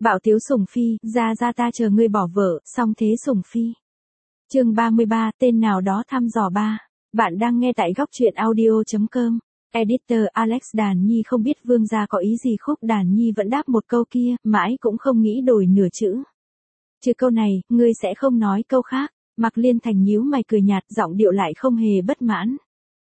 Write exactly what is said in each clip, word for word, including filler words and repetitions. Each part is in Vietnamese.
Bạo tiếu sủng phi, ra ra ta chờ ngươi bỏ vợ, xong thế sủng phi. Chương ba mươi ba, tên nào đó thăm dò ba. Bạn đang nghe tại góc truyện audio chấm com. Editor Alex Đàn Nhi không biết Vương gia có ý gì, Khúc Đàn Nhi vẫn đáp một câu kia, mãi cũng không nghĩ đổi nửa chữ. Trừ câu này, ngươi sẽ không nói câu khác. Mạc Liên Thành nhíu mày cười nhạt, giọng điệu lại không hề bất mãn.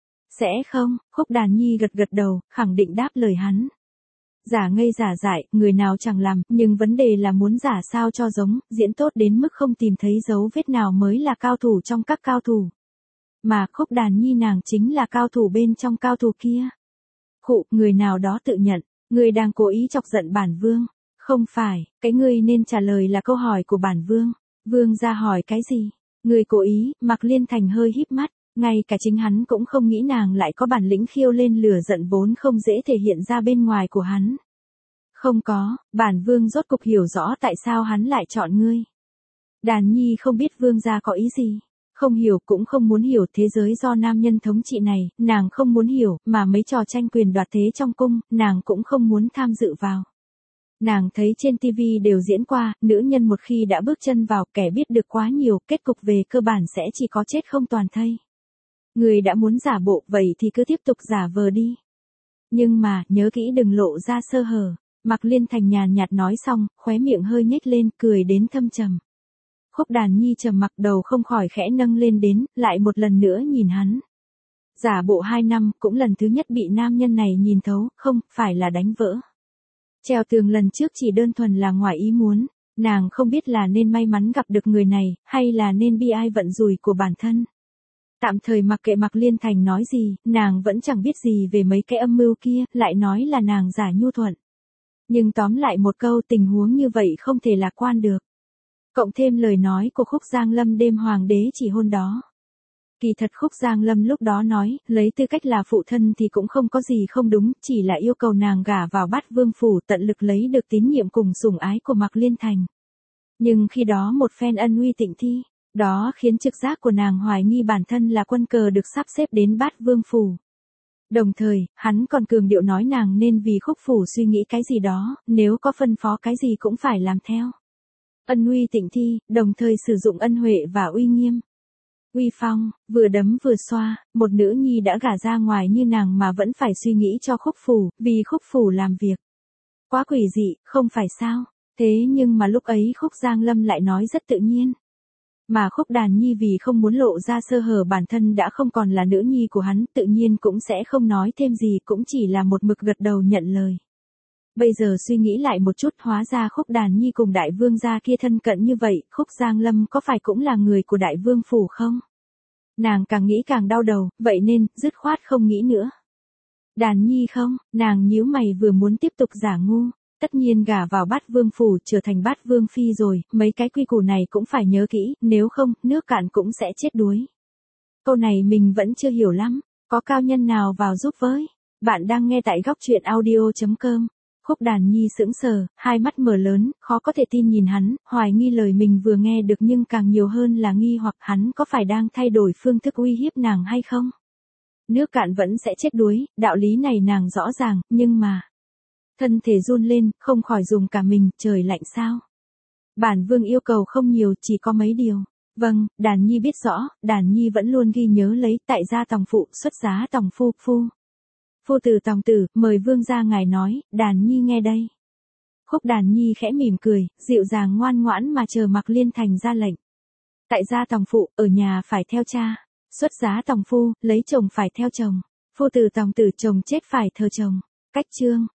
Sẽ không, Khúc Đàn Nhi gật gật đầu, khẳng định đáp lời hắn. Giả ngây giả dại, người nào chẳng làm, nhưng vấn đề là muốn giả sao cho giống, diễn tốt đến mức không tìm thấy dấu vết nào mới là cao thủ trong các cao thủ. Mà Khúc Đàn Nhi nàng chính là cao thủ bên trong cao thủ kia. Khụ, người nào đó tự nhận, người đang cố ý chọc giận bản vương. Không phải, cái ngươi nên trả lời là câu hỏi của bản vương. Vương gia hỏi cái gì? Người cố ý, Mạc Liên Thành hơi híp mắt. Ngay cả chính hắn cũng không nghĩ nàng lại có bản lĩnh khiêu lên lửa giận vốn không dễ thể hiện ra bên ngoài của hắn. Không có, bản vương rốt cục hiểu rõ tại sao hắn lại chọn ngươi. Đàn Nhi không biết vương gia có ý gì. Không hiểu cũng không muốn hiểu, thế giới do nam nhân thống trị này, nàng không muốn hiểu, mà mấy trò tranh quyền đoạt thế trong cung, nàng cũng không muốn tham dự vào. Nàng thấy trên tivi đều diễn qua, nữ nhân một khi đã bước chân vào, kẻ biết được quá nhiều, kết cục về cơ bản sẽ chỉ có chết không toàn thây. Người đã muốn giả bộ, vậy thì cứ tiếp tục giả vờ đi. Nhưng mà, nhớ kỹ đừng lộ ra sơ hở. Mạc Liên Thành nhàn nhạt nói xong, khóe miệng hơi nhếch lên, cười đến thâm trầm. Khúc Đàn Nhi trầm mặc, đầu không khỏi khẽ nâng lên đến, lại một lần nữa nhìn hắn. Giả bộ hai năm, cũng lần thứ nhất bị nam nhân này nhìn thấu, không, phải là đánh vỡ. Treo tường lần trước chỉ đơn thuần là ngoài ý muốn, nàng không biết là nên may mắn gặp được người này, hay là nên bi ai vận rủi của bản thân. Tạm thời mặc kệ Mạc Liên Thành nói gì, nàng vẫn chẳng biết gì về mấy cái âm mưu kia, lại nói là nàng giả nhu thuận. Nhưng tóm lại một câu, tình huống như vậy không thể lạc quan được. Cộng thêm lời nói của Khúc Giang Lâm đêm hoàng đế chỉ hôn đó. Kỳ thật Khúc Giang Lâm lúc đó nói, lấy tư cách là phụ thân thì cũng không có gì không đúng, chỉ là yêu cầu nàng gả vào Bát Vương phủ, tận lực lấy được tín nhiệm cùng sủng ái của Mạc Liên Thành. Nhưng khi đó một phen ân uy tịnh thi, đó khiến trực giác của nàng hoài nghi bản thân là quân cờ được sắp xếp đến Bát Vương phủ. Đồng thời, hắn còn cường điệu nói nàng nên vì Khúc phủ suy nghĩ cái gì đó, nếu có phân phó cái gì cũng phải làm theo. Ân uy tịnh thi, đồng thời sử dụng ân huệ và uy nghiêm. Uy phong, vừa đấm vừa xoa, một nữ nhi đã gả ra ngoài như nàng mà vẫn phải suy nghĩ cho Khúc phủ, vì Khúc phủ làm việc. Quá quỷ dị, không phải sao? Thế nhưng mà lúc ấy Khúc Giang Lâm lại nói rất tự nhiên. Mà Khúc Đàn Nhi vì không muốn lộ ra sơ hở bản thân đã không còn là nữ nhi của hắn, tự nhiên cũng sẽ không nói thêm gì, cũng chỉ là một mực gật đầu nhận lời. Bây giờ suy nghĩ lại một chút, hóa ra Khúc Đàn Nhi cùng đại vương gia kia thân cận như vậy, Khúc Giang Lâm có phải cũng là người của đại vương phủ không? Nàng càng nghĩ càng đau đầu, vậy nên, dứt khoát không nghĩ nữa. Đàn Nhi không, nàng nhíu mày vừa muốn tiếp tục giả ngu. Tất nhiên gả vào Bát Vương phủ trở thành Bát Vương phi rồi, mấy cái quy củ này cũng phải nhớ kỹ, nếu không, nước cạn cũng sẽ chết đuối. Câu này mình vẫn chưa hiểu lắm, có cao nhân nào vào giúp với? Bạn đang nghe tại góc truyện audio chấm com. Khúc Đàn Nhi sững sờ, hai mắt mở lớn, khó có thể tin nhìn hắn, hoài nghi lời mình vừa nghe được, nhưng càng nhiều hơn là nghi hoặc hắn có phải đang thay đổi phương thức uy hiếp nàng hay không? Nước cạn vẫn sẽ chết đuối, đạo lý này nàng rõ ràng, nhưng mà... Thân thể run lên, không khỏi dùng cả mình, trời lạnh sao? Bản vương yêu cầu không nhiều, chỉ có mấy điều. Vâng, Đàn Nhi biết rõ, Đàn Nhi vẫn luôn ghi nhớ lấy, tại gia tòng phụ, xuất giá tòng phu, phu. Phu tử tòng tử, mời vương gia ngài nói, Đàn Nhi nghe đây. Khúc Đàn Nhi khẽ mỉm cười, dịu dàng ngoan ngoãn mà chờ Mạc Liên Thành ra lệnh. Tại gia tòng phụ, ở nhà phải theo cha. Xuất giá tòng phu, lấy chồng phải theo chồng. Phu tử tòng tử, chồng chết phải thờ chồng. Cách chương.